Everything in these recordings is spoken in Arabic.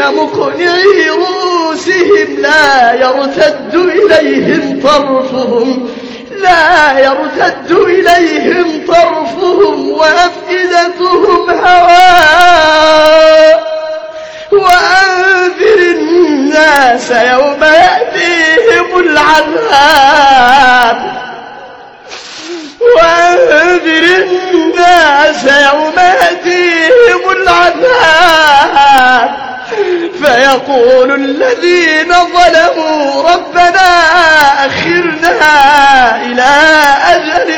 مقنعي رؤوسهم لا يرتد إليهم طرفهم وأفئدتهم هواء. وأنذر الناس يوم يأتيهم العذاب فيقول الذين ظلموا ربنا أخرنا إلى أجل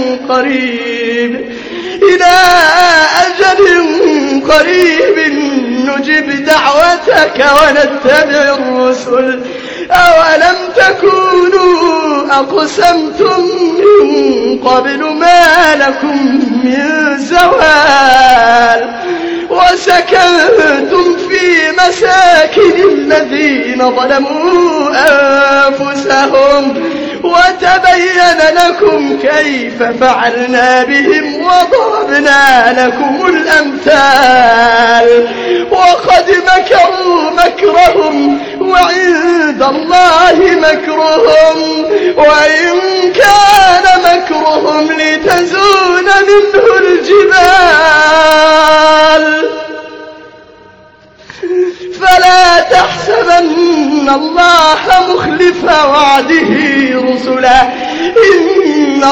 قريب نجب دعوتك ونتبع الرسل أولم تكونوا أقسمتم من قبل ما لكم من زوال وسكنتم في مساكن الذين ظلموا أنفسهم وتبين لكم كيف فعلنا بهم وضربنا لكم الأمثال وقد مكروا مكرهم وعند الله مكرهم وإن كان مكرهم لتزول منه الجبال فلا تحسبن الله مخلف وعده رسله إن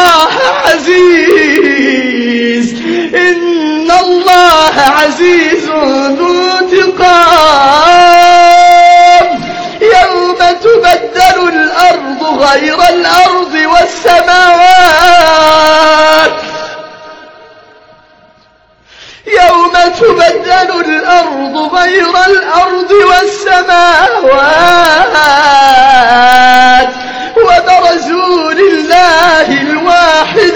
الله عزيز ذو انتقام. يوم تبدل الأرض غير الأرض والسماوات وبرزوا لله الواحد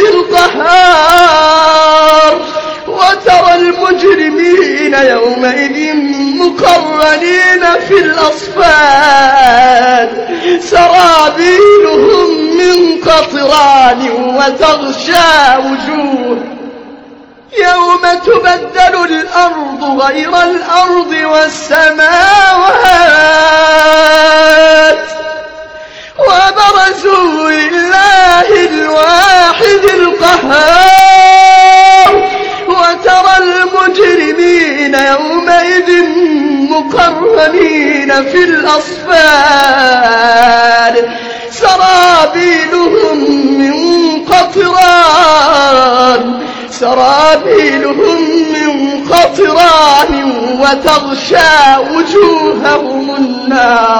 القهار وترى المجرمين يومئذ مقرنين في الأصفاد سرابيلهم من قطران وتغشى وجوه. يوم تبدل الأرض غير الأرض والسماوات وبرزوا لله الواحد القهار وترى المجرمين يومئذ مقرنين في الأصفاد سرابيلهم من قطران وتغشى وجوههم النار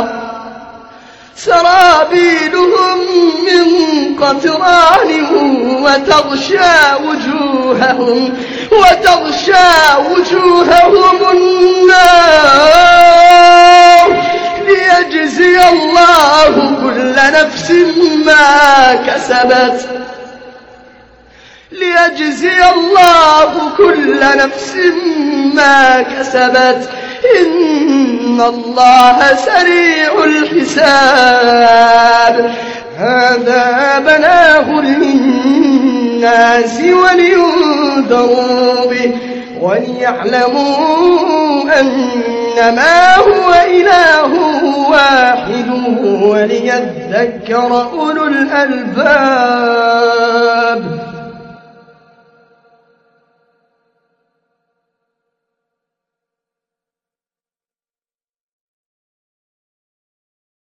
ليجزي الله كل نفس ما كسبت إن الله سريع الحساب. هذا بلاغ للناس ولينذروا به وليعلموا أنما هو إله واحد وليذكر أولو الألباب.